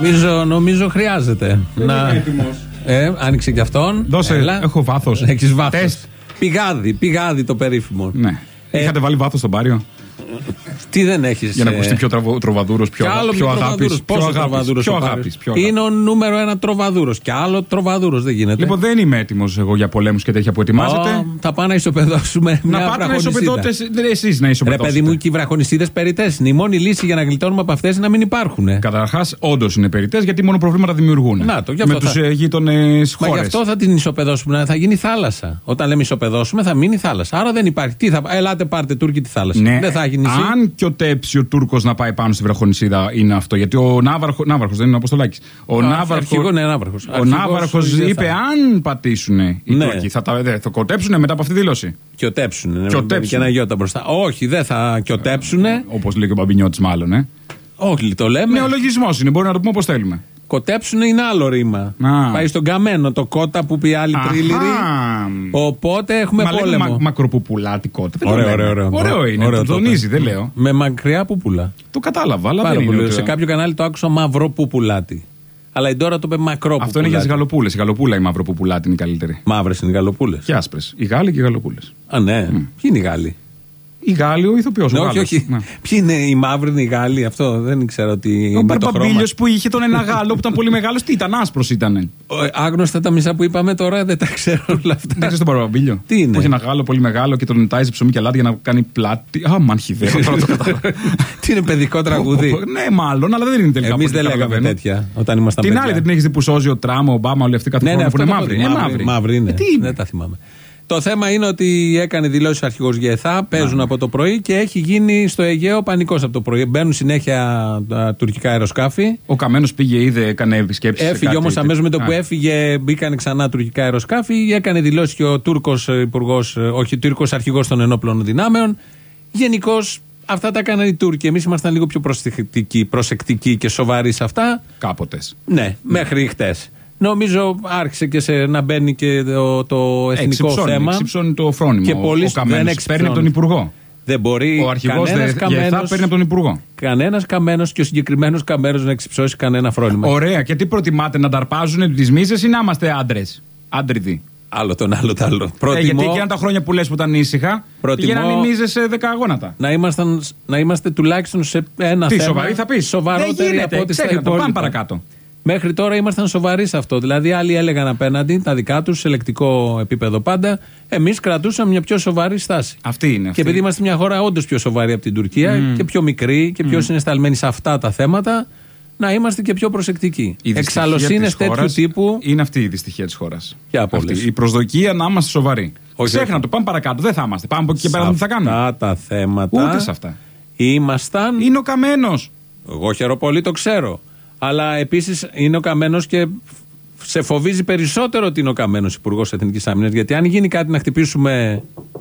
Νομίζω χρειάζεται. Δεν είμαι έτοιμος. Άνοιξε κι αυτόν. Δώσε, έχω βάθος. Έχεις βάθος. Πηγάδι το περίφημο. Ναι. Είχατε βάλει βάθος στον Πάριο. Τι δεν έχεις. Για να ακουστεί πιο τροβαδούρος, πιο αγάπης. Πιο αγάπης. Είναι ο νούμερο ένα τροβαδούρος. Και άλλο τροβαδούρος δεν γίνεται. Λοιπόν, δεν είμαι έτοιμος εγώ για πολέμους και τέτοια που ετοιμάζετε. Θα πάω να ισοπεδώσουμε. Να πάτε να ισοπεδώσετε. Εσείς να ισοπεδώσετε. Ρε παιδί μου, και οι βραχονιστίδες περιττές είναι. Η μόνη λύση για να γλιτώνουμε από αυτές είναι να μην υπάρχουν. Καταρχάς, όντως είναι περιττές γιατί μόνο προβλήματα δημιουργούν. Με τους γείτονες χώρες. Μα γι' αυτό θα την ισοπεδώσουμε. Θα γίνει θάλασσα. Όταν λέμε ισοπεδώσουμε, θα μείνει θάλασσα. Άρα δεν υπάρχει. Ελάτε, πάρτε Τούρκοι τη θάλασσα. Δεν θα έχει νησί. Αν και ο τέψει ο Τούρκος να πάει πάνω στη βραχονισίδα είναι αυτό. Γιατί ο Ναύαρχος δεν είναι ο Αποστολάκης. Ο Ναύαρχος είπε αν πατήσουν οι Τούρκοι θα κοτέψουν μετά από αυτή τη δήλωση. Κιωτέψουν. Και ένα γιώτα μπροστά. Όχι, δεν θα κιωτέψουν. Όπως λέει και ο Μπαμπινιώτης, μάλλον. Όχι, το λέμε. Νεολογισμός είναι, μπορεί να το πούμε όπως θέλουμε. Κοτέψουν είναι άλλο ρήμα. Πάει στον καμένο το κότα που πει άλλη τρίληρη. Οπότε έχουμε πόλεμο. Μακροπουπουλάτη κότα. Ωραίο είναι. Το τονίζει, δεν λέω. Με μακριά πουπουλά. Το κατάλαβα, αλλά δεν είναι. Σε κάποιο κανάλι το άκουσα μαυροπουπουλάτη. Αλλά η Ντόρα το είπε μακρό. Αυτό είναι για τις γαλοπούλες. Η γαλοπούλα η μαυροπουπουλάτη είναι η καλύτερη. Μαύρες είναι οι γαλοπούλες. Και άσπρες. Οι Γάλλοι και οι γαλοπούλες. Α, ναι. Ποιοι είναι οι Γάλλοι? Η Γάλλη, ο ηθοποιός. Όχι. Ποιοι είναι οι μαύροι, είναι οι Γάλλοι, αυτό δεν ξέρω ότι. Ο Μπαρμπαμπίλιος που είχε τον ένα Γάλλο που ήταν πολύ μεγάλος, τι ήταν, άσπρος ήταν. Άγνωστα τα μισά που είπαμε τώρα, δεν τα ξέρω όλα αυτά. Δεν ξέρεις τον Μπαρμπαμπίλιο? Τι είναι? Που είχε ένα Γάλλο πολύ μεγάλο και τον τάιζε ψωμί και αλάτι για να κάνει πλάτη. Α, μανχιδέο. Τώρα το κατάλαβα. Τι είναι παιδικό τραγούδι? Ναι, μάλλον, αλλά δεν είναι τελικά. Εμείς δεν λέγαμε τέτοια όταν ήμασταν παιδιά. Την άλλη δεν έχεις δει που σώζει ο Τραμ, ο Ομπάμα, όλοι αυτοί κάθε χρόνο που είναι μαύροι. Μαύροι είναι. Δεν τα θυμάμαι. Το θέμα είναι ότι έκανε δηλώσεις ο αρχηγός ΓΕΘΑ, παίζουν από το πρωί και έχει γίνει στο Αιγαίο πανικός από το πρωί. Μπαίνουν συνέχεια τουρκικά αεροσκάφη. Ο Καμένος πήγε, είδε, έκανε επισκέψεις. Έφυγε όμως αμέσως με το που έφυγε, μπήκαν ξανά τουρκικά αεροσκάφη. Έκανε δηλώσεις και ο Τούρκος υπουργός, όχι ο Τούρκος αρχηγός των ενόπλων δυνάμεων. Γενικώς αυτά τα έκαναν οι Τούρκοι. Εμείς ήμασταν λίγο πιο προσεκτικοί και σοβαροί σε αυτά. Κάποτες. Ναι, μέχρι χτες. Νομίζω άρχισε και να μπαίνει και το εθνικό θέμα. Εξυψώνει το φρόνιμο. Και ο Καμένος παίρνει από τον Υπουργό. Δεν μπορεί. Ο αρχηγός ΓΕΘΑ παίρνει από τον Υπουργό. Κανένας Καμένος και ο συγκεκριμένος Καμένος να εξυψώσει κανένα φρόνιμο. Ωραία. Και τι προτιμάτε, να ταρπάζουν τις μίζες ή να είμαστε άντρες? Άντριδοι. Άλλο τον άλλο το άλλο. Γιατί εκείνα τα χρόνια που λες που ήταν ήσυχα, πήγαιναν οι μίζες σε 10 αγώνατα. Να είμαστε τουλάχιστον σε ένα θέμα. Τι σοβαροί θα πεις? Σοβαρότεροι από ό,τι στα υπόλοιπα. Πάμε παρακάτω. Μέχρι τώρα ήμασταν σοβαροί σε αυτό. Δηλαδή, άλλοι έλεγαν απέναντι τα δικά τους, σε λεκτικό επίπεδο πάντα. Εμείς κρατούσαμε μια πιο σοβαρή στάση. Αυτή είναι. Και επειδή είμαστε μια χώρα όντως πιο σοβαρή από την Τουρκία και πιο μικρή και πιο συναισθαλμένη σε αυτά τα θέματα, να είμαστε και πιο προσεκτικοί. Εξαλλοσύνες τέτοιου τύπου. Είναι αυτή η δυστυχία της χώρας. Η προσδοκία να είμαστε σοβαροί. Ξέχνα το, πάμε παρακάτω. Δεν θα είμαστε. Πάμε από εκεί και πέρα, τι θα κάνουμε. Αυτά τα θέματα. Ούτε σε αυτά. Ήμασταν. Είναι ο Καμένος. Εγώ χαίρομαι πολύ, το ξέρω. Αλλά επίσης είναι ο Καμένος και σε φοβίζει περισσότερο ότι είναι ο Καμένος Υπουργός Εθνικής Άμυνας. Γιατί αν γίνει κάτι να χτυπήσουμε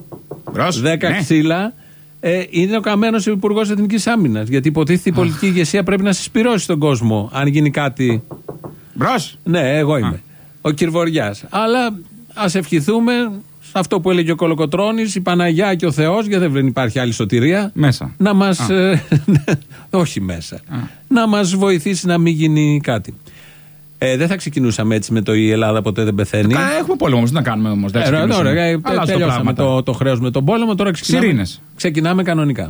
10 ξύλα, είναι ο Καμένος Υπουργός Εθνικής Άμυνας. Γιατί υποτίθεται η πολιτική ηγεσία πρέπει να συσπυρώσει τον κόσμο. Αν γίνει κάτι. Μπρος. Ναι, εγώ είμαι. Ο Κυρβοριάς. Αλλά ας ευχηθούμε σε αυτό που έλεγε ο Κολοκοτρώνης, η Παναγιά και ο Θεός, γιατί δεν υπάρχει άλλη σωτηρία. Μέσα. Να μας. Όχι μέσα. Να μας βοηθήσει να μην γίνει κάτι. Δεν θα ξεκινούσαμε έτσι με το η Ελλάδα ποτέ δεν πεθαίνει. Έχουμε πόλεμο όμως, τι να κάνουμε όμως. Τελειώσαμε το χρέος με τον πόλεμο, τώρα ξεκινάμε κανονικά.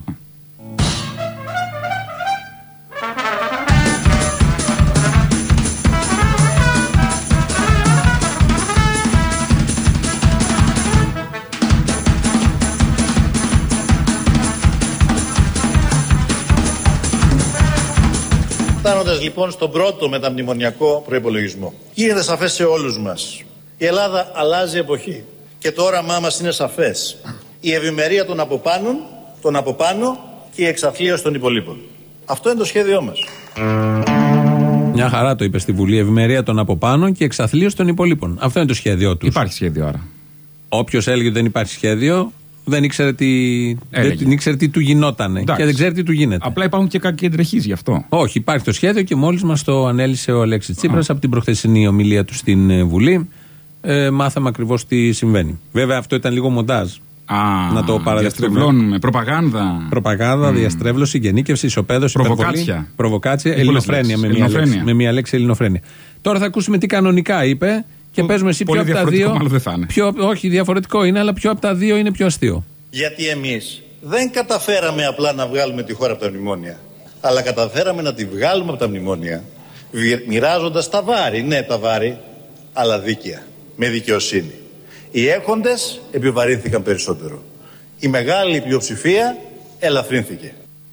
Φτάνοντας λοιπόν στον πρώτο μεταμνημονιακό προϋπολογισμό, γίνεται σαφές σε όλους μας. Η Ελλάδα αλλάζει εποχή και το όραμά μας είναι σαφές. Η ευημερία των από πάνω και η εξαθλίωση των υπολείπων. Αυτό είναι το σχέδιό μας. Μια χαρά το είπε στη Βουλή. Ευημερία των από πάνω και εξαθλίωση των υπολείπων. Αυτό είναι το σχέδιό τους. Υπάρχει σχέδιο άρα. Όποιος έλεγε ότι δεν υπάρχει σχέδιο, δεν ήξερε τι του γινότανε. Εντάξει. Και δεν ξέρει τι του γίνεται. Απλά υπάρχουν και κακεντρεχείς γι' αυτό. Όχι, υπάρχει το σχέδιο και μόλις μας το ανέλησε ο Αλέξης Τσίπρας από την προχθεσινή ομιλία του στην Βουλή. Μάθαμε ακριβώς τι συμβαίνει. Βέβαια αυτό ήταν λίγο μοντάζ. Να το διαστρεβλώνουμε. Προπαγάνδα, διαστρέβλωση, γενίκευση, ισοπαίδωση, προβοκάτσια, ελληνοφρένεια. Με μία λέξη, ελληνοφρένεια. Τώρα θα ακούσουμε τι κανονικά είπε και παίζουμε εσύ ποιο από τα δύο. Όχι, διαφορετικό είναι, αλλά ποιο από τα δύο είναι πιο αστείο. Γιατί εμείς δεν καταφέραμε απλά να βγάλουμε τη χώρα από τα μνημόνια, αλλά καταφέραμε να τη βγάλουμε από τα μνημόνια, μοιράζοντας τα βάρη. Ναι, τα βάρη, αλλά δίκαια, με δικαιοσύνη. Οι έχοντες επιβαρύνθηκαν περισσότερο. Η μεγάλη πλειοψηφία ελαφρύνθηκε.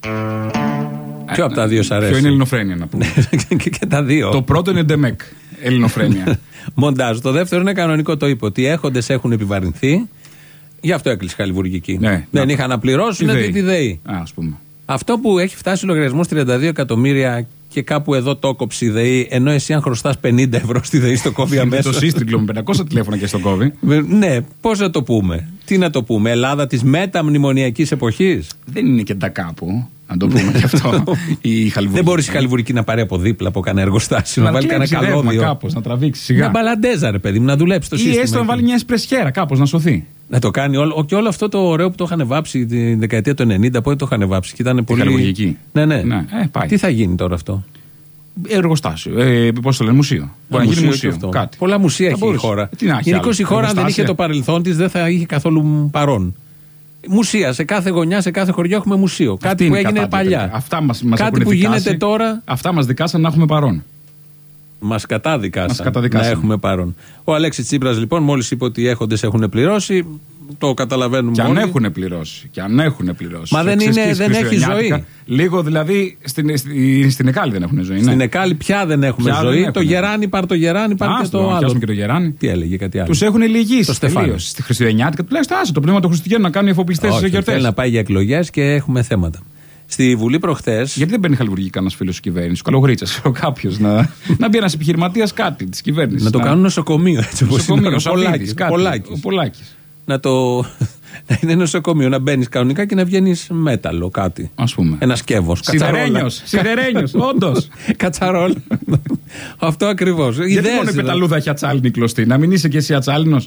Ποιο από τα δύο σ' αρέσει? Ποιο είναι ελληνοφρένεια, να πούμε? Και τα δύο. Το πρώτο είναι ντεμεκ, ελληνοφρένεια. Μοντάζ. Το δεύτερο είναι κανονικό, το είπε. Ότι οι έχοντες έχουν επιβαρυνθεί. Γι' αυτό έκλεισε χαλιβουργική. Δεν είχαν να πληρώσουν τη ΔΕΗ. Ας πούμε. Αυτό που έχει φτάσει ο λογαριασμός 32 εκατομμύρια και κάπου εδώ το κόψει η ΔΕΗ, ενώ εσύ αν χρωστάς 50 ευρώ στη ΔΕΗ στο κόβει αμέσως. Το σύστρικλο με 500 τηλέφωνα και στο κόβει. Ναι, πώς να το πούμε? Τι να το πούμε? Ελλάδα της μεταμνημονιακής εποχής. Δεν είναι και τα κάπου. Αν το πούμε και αυτό. Δεν μπορεί η χαλιβουργική να πάρει από δίπλα από κανένα εργοστάσιο, να βάλει κανένα καλώδιο. Κάπως, να τραβήξει σιγά. Μια μπαλαντέζα, ρε παιδί μου, να δουλέψει το σύστημα. Ή έστω να βάλει μια εσπρεσιέρα κάπως να σωθεί. Να το κάνει όλο. Και όλο αυτό το ωραίο που το είχαν βάψει τη δεκαετία του 90, πότε το είχαν βάψει. Και ήταν πολύ. Χαλιβουργική. Ναι. Τι θα γίνει τώρα αυτό? Εργοστάσιο. Πώς το λένε, μουσείο. Μπορεί να γίνει μουσείο. Κάτι. Πολλά μουσεία έχει η χώρα. Γενικώς η χώρα, αν δεν είχε το παρελθόν της, δεν θα είχε καθόλου παρόν. Μουσεία. Σε κάθε γωνιά, σε κάθε χωριό έχουμε μουσείο. Κάτι που έγινε παλιά. Αυτά μας κάτι που γίνεται τώρα. Αυτά μας δικάσαν να έχουμε παρόν. Μας κατάδικασαν να έχουμε παρόν. Ο Αλέξης Τσίπρας λοιπόν μόλις είπε ότι οι έχοντες έχουν πληρώσει. Το καταλαβαίνουμε. Και αν έχουν πληρώσει. Μα δεν έχει ζωή. Λίγο δηλαδή στην Εκάλη δεν έχουν ζωή. Στην Εκάλη πια δεν έχουμε ζωή. Το Γεράνι, πάρ το Γεράνι, πάρ και το άλλο. Και το Γεράνι. Τι έλεγε, κάτι άλλο? Τους έχουν λυγίσει τελείως. Στη Χριστουγεννιάτικα τουλάχιστον άσε το πνεύμα των Χριστουγέννων να κάνουν οι εφοπλιστές στις γιορτές. Θέλει να πάει για εκλογές και έχουμε θέματα. Στη Βουλή προχθές. Γιατί δεν παίρνει χαλιβουργική κανένα φίλο τη κυβέρνηση, ο Καλογρίτσας, κάποιο να μπει ένα επιχειρηματία κάτι τη κυβέρνηση. Να το κάνουν νοσοκομείο, έτσι όπως είναι. Ο Πολάκης. Να είναι νοσοκομείο, να μπαίνει κανονικά και να βγαίνει μέταλλο, κάτι. Ας πούμε. Ένα σκεύος. Σιδερένιος, όντως. Κατσαρόλ. Αυτό ακριβώς. Γιατί μόνο η πεταλούδα έχει ατσάλινη κλωστή, να μην είσαι και εσύ ατσάλινος?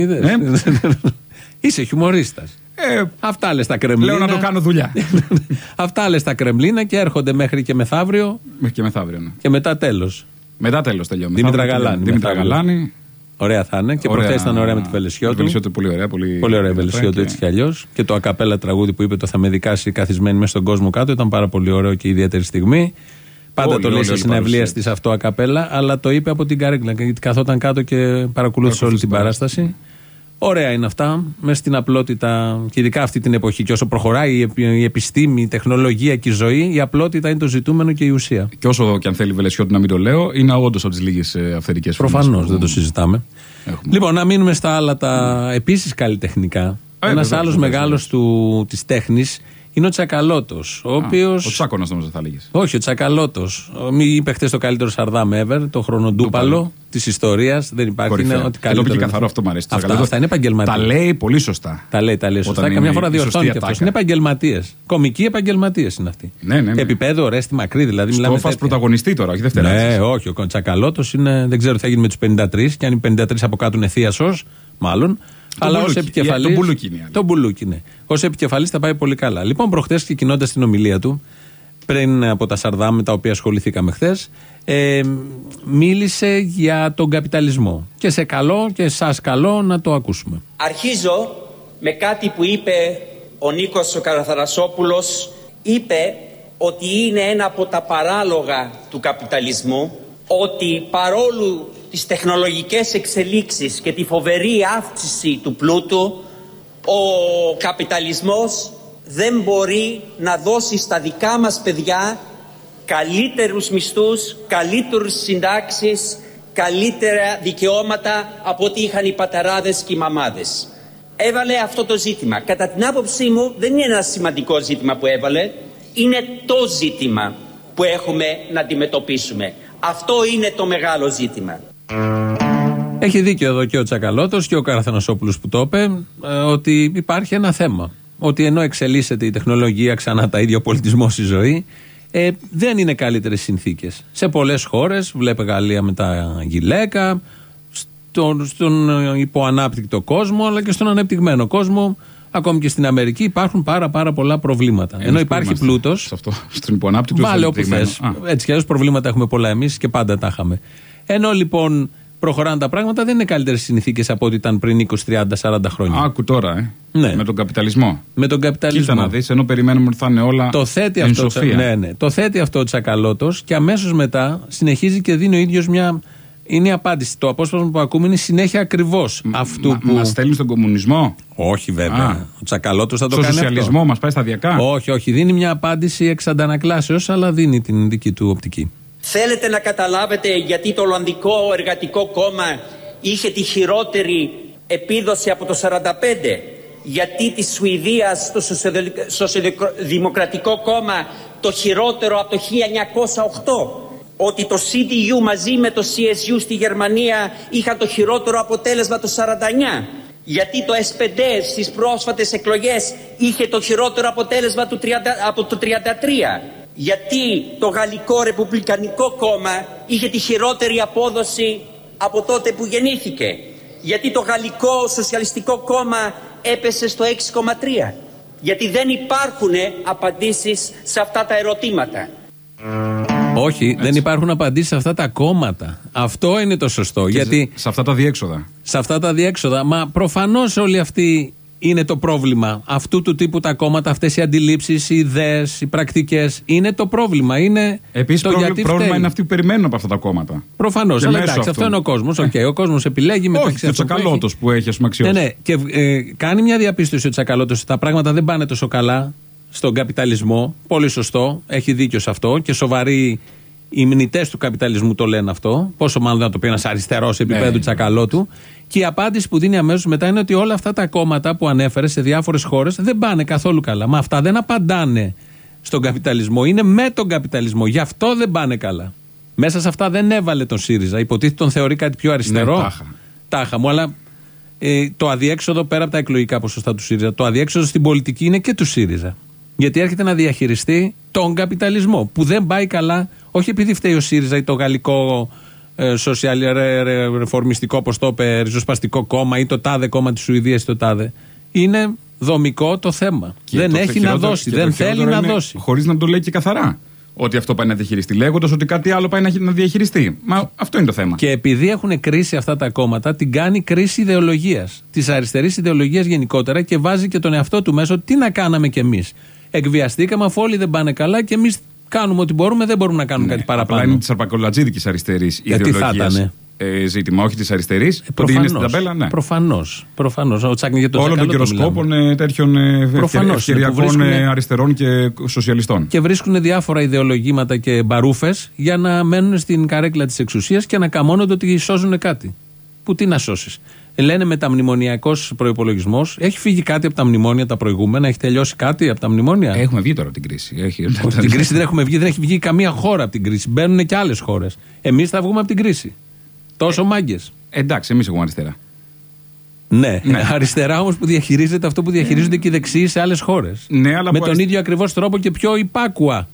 Είσαι χιουμορίστας. Αυτά λες τα Κρεμλίνα. Λέω να το κάνω δουλειά. Αυτά λες τα Κρεμλίνα και έρχονται μέχρι και μεθαύριο. Μέχρι και μεθαύριο, ναι. Και μετά τέλος. Μετά τέλος τελειώνει. Δήμητρα Γαλάνη. Ωραία θα είναι. Και προχθές ήταν ωραία με τη Βελεσιώτου. Βελεσιώτου πολύ ωραία. Πολύ ωραία η Βελεσιώτου έτσι κι αλλιώς. Και το ακαπέλα τραγούδι που είπε το θα με δικάσει καθισμένη μέσα στον κόσμο κάτω ήταν πάρα πολύ ωραίο και ιδιαίτερη στιγμή. Πάντα το λέει σε συναυλία της αυτό ακαπέλα, αλλά το είπε από την καρέκλα. Γιατί καθόταν κάτω και παρακολούθησε όλη την παράσταση. Ωραία είναι αυτά, μέσα στην απλότητα και ειδικά αυτή την εποχή. Και όσο προχωράει η επιστήμη, η τεχνολογία και η ζωή, η απλότητα είναι το ζητούμενο και η ουσία. Και όσο και αν θέλει η Βελεσιώτου να μην το λέω, είναι όντως από τις λίγες αυθεντικές φωνές. Προφανώς, δεν το συζητάμε. Λοιπόν, να μείνουμε στα άλλα τα επίσης καλλιτεχνικά. Ένας άλλος μεγάλος της τέχνης είναι ο Τσακαλώτος. Ο Τσάκωνας νομίζω θα λέγεις. Όχι, ο Τσακαλώτος. Είπε χτες το καλύτερο Σαρδάμ ever, το χρονοτούπαλο της ιστορίας. Δεν υπάρχει. Είναι ότι καλύτερο. Είναι καθαρό, αυτό μου αρέσει. Αυτά είναι επαγγελματίες. Τα λέει πολύ σωστά. Τα λέει σωστά. Καμιά φορά διορθώνει και αυτός. Είναι επαγγελματίες. Κομικοί επαγγελματίες είναι αυτοί. Ναι. Επίπεδο ωραία στη μακρύ δηλαδή. Στο φας πρωταγωνιστή τώρα, όχι δευτερά. Ναι, όχι. Ο Τσακαλώτος είναι. Δεν ξέρω τι θα γίνει με τους 53 και αν οι 53 από κάτω είναι θείασος, μάλλον. Αλλά ως επικεφαλής. Το μπουλούκι, ναι. Ως επικεφαλής θα πάει πολύ καλά. Λοιπόν, προχθές ξεκινώντας την ομιλία του, πριν από τα Σαρδάμ με τα οποία ασχοληθήκαμε χθες, μίλησε για τον καπιταλισμό. Και σε καλό και σας καλό να το ακούσουμε. Αρχίζω με κάτι που είπε ο Νίκος ο Καραθαρασόπουλος. Είπε ότι είναι ένα από τα παράλογα του καπιταλισμού, ότι παρόλο τις τεχνολογικές εξελίξεις και τη φοβερή αύξηση του πλούτου, ο καπιταλισμός δεν μπορεί να δώσει στα δικά μας παιδιά καλύτερους μισθούς, καλύτερους συντάξεις, καλύτερα δικαιώματα από ό,τι είχαν οι πατεράδες και οι μαμάδες. Έβαλε αυτό το ζήτημα. Κατά την άποψή μου δεν είναι ένα σημαντικό ζήτημα που έβαλε, είναι το ζήτημα που έχουμε να αντιμετωπίσουμε. Αυτό είναι το μεγάλο ζήτημα. Έχει δίκιο εδώ και ο Τσακαλώτος και ο Καραθανασόπουλος που το είπε, ότι υπάρχει ένα θέμα. Ότι ενώ εξελίσσεται η τεχνολογία, ξανά τα ίδια ο πολιτισμός, η ζωή, δεν είναι καλύτερες συνθήκες. Σε πολλές χώρες, βλέπε Γαλλία με τα γυλαίκα, στον υποανάπτυκτο κόσμο, αλλά και στον ανεπτυγμένο κόσμο, Ακόμη και στην Αμερική υπάρχουν πάρα πολλά προβλήματα. Ενώ υπάρχει πλούτος. Στην υποανάπτυξη. Βάλε όπου θες. Έτσι κι αλλιώς προβλήματα έχουμε πολλά εμείς και πάντα τα είχαμε. Ενώ λοιπόν προχωράνε τα πράγματα, δεν είναι καλύτερες συνθήκες από ό,τι ήταν πριν 20, 30, 40 χρόνια. Άκου τώρα, Ναι. Με τον καπιταλισμό. Με τον καπιταλισμό. Κοίτα να δεις, ενώ περιμένουμε ότι θα είναι όλα. Το θέτει αυτό, το θέτει αυτό ο Τσακαλώτος και αμέσως μετά συνεχίζει και δίνει ο ίδιος μια. Είναι η απάντηση. Το απόσπασμα που ακούμε είναι συνέχεια ακριβώς αυτού που. Μας στέλνει στον κομμουνισμό. Όχι, βέβαια. Ο Τσακαλώτος θα το κάνει. Στο σοσιαλισμό μας πάει σταδιακά. Όχι. Δίνει μια απάντηση εξ αντανακλάσεως, αλλά δίνει την δική του οπτική. Θέλετε να καταλάβετε γιατί το Ολλανδικό Εργατικό Κόμμα είχε τη χειρότερη επίδοση από το 45? Γιατί τη Σουηδία στο Σοσιαλδημοκρατικό Κόμμα το χειρότερο από το 1908? Ότι το CDU μαζί με το CSU στη Γερμανία είχαν το χειρότερο αποτέλεσμα το 49? Γιατί το S5 στις πρόσφατες εκλογές είχε το χειρότερο αποτέλεσμα από το 33? Γιατί το Γαλλικό Ρεπουμπλικανικό Κόμμα είχε τη χειρότερη απόδοση από τότε που γεννήθηκε? Γιατί το Γαλλικό Σοσιαλιστικό Κόμμα έπεσε στο 6,3? Γιατί δεν υπάρχουν απαντήσεις σε αυτά τα ερωτήματα. Όχι, δεν υπάρχουν απαντήσεις σε αυτά τα κόμματα. Αυτό είναι το σωστό. Γιατί σε αυτά τα διέξοδα. Σε αυτά τα διέξοδα. Μα προφανώς όλοι αυτοί είναι το πρόβλημα. Αυτού του τύπου τα κόμματα, αυτές οι αντιλήψεις, οι ιδέες, οι πρακτικές είναι το πρόβλημα. Είναι επίσης το γιατί πρόβλημα είναι αυτοί που περιμένουν από αυτά τα κόμματα. Προφανώς. Αλλά εντάξει, αυτό είναι ο κόσμος. Ο κόσμος επιλέγει μεταξύ αυτών. Όχι, ο Τσακαλώτος που έχει αξιώσει. Ναι. Και κάνει μια διαπίστωση ο Τσακαλώτος. Τα πράγματα δεν πάνε τόσο καλά στον καπιταλισμό. Πολύ σωστό. Έχει δίκιο σε αυτό. Και σοβαροί οι μνητές του καπιταλισμού το λένε αυτό. Πόσο μάλλον να το πει ένας αριστερός επίπεδου Τσακαλώτου. Και η απάντηση που δίνει αμέσως μετά είναι ότι όλα αυτά τα κόμματα που ανέφερε σε διάφορες χώρες δεν πάνε καθόλου καλά. Μα αυτά δεν απαντάνε στον καπιταλισμό. Είναι με τον καπιταλισμό. Γι' αυτό δεν πάνε καλά. Μέσα σε αυτά δεν έβαλε τον ΣΥΡΙΖΑ. Υποτίθεται τον θεωρεί κάτι πιο αριστερό. Ναι, τάχα μου. Αλλά το αδιέξοδο πέρα από τα εκλογικά ποσοστά του ΣΥΡΙΖΑ, το αδιέξοδο στην πολιτική είναι και του ΣΥΡΙΖΑ. Γιατί έρχεται να διαχειριστεί τον καπιταλισμό που δεν πάει καλά, όχι επειδή φταίει ο ΣΥΡΙΖΑ ή το γαλλικό ρεφορμιστικό, όπως το είπε, ριζοσπαστικό κόμμα ή το τάδε κόμμα της Σουηδίας ή το τάδε. Είναι δομικό το θέμα. Δεν έχει να δώσει, δεν θέλει να δώσει. Χωρίς να το λέει και καθαρά. Ότι αυτό πάει να διαχειριστεί, λέγοντας ότι κάτι άλλο πάει να διαχειριστεί. Μα αυτό είναι το θέμα. Και επειδή έχουν κρίση αυτά τα κόμματα, την κάνει κρίση ιδεολογίας. Της αριστερής ιδεολογίας γενικότερα και βάζει και τον εαυτό του μέσα. Τι να κάναμε κι εμείς. Εκβιαστήκαμε αφού όλοι δεν πάνε καλά και εμείς κάνουμε ό,τι μπορούμε, δεν μπορούμε να κάνουμε κάτι παραπάνω. Απλά είναι της αρπακολατζίδικης αριστερής ιδεολογίας. Ζήτημα, όχι της αριστερής. Ότι είναι στην ταμπέλα, ναι. Προφανώς. Όλων των κυροσκόπων τέτοιων ευκαιριακών αριστερών και σοσιαλιστών. Και βρίσκουν διάφορα ιδεολογήματα και μπαρούφες για να μένουν στην καρέκλα της εξουσίας και να καμώνονται ότι σώζουν κάτι. Που τι να σώσεις. Λένε μεταμνημονιακός προϋπολογισμός. Έχει φύγει κάτι από τα μνημόνια τα προηγούμενα, έχει τελειώσει κάτι από τα μνημόνια. Έχουμε βγει τώρα από την κρίση. Την κρίση δεν έχουμε βγει, δεν έχει βγει καμία χώρα από την κρίση. Μπαίνουν και άλλες χώρες. Εμείς θα βγούμε από την κρίση. Τόσο μάγκες. Εντάξει, εμείς έχουμε αριστερά. Ναι, αριστερά όμως που διαχειρίζεται αυτό που διαχειρίζονται και οι δεξιοί σε άλλες χώρες. Ναι, αλλά με τον ίδιο ακριβώς τρόπο και πιο υπάκουα.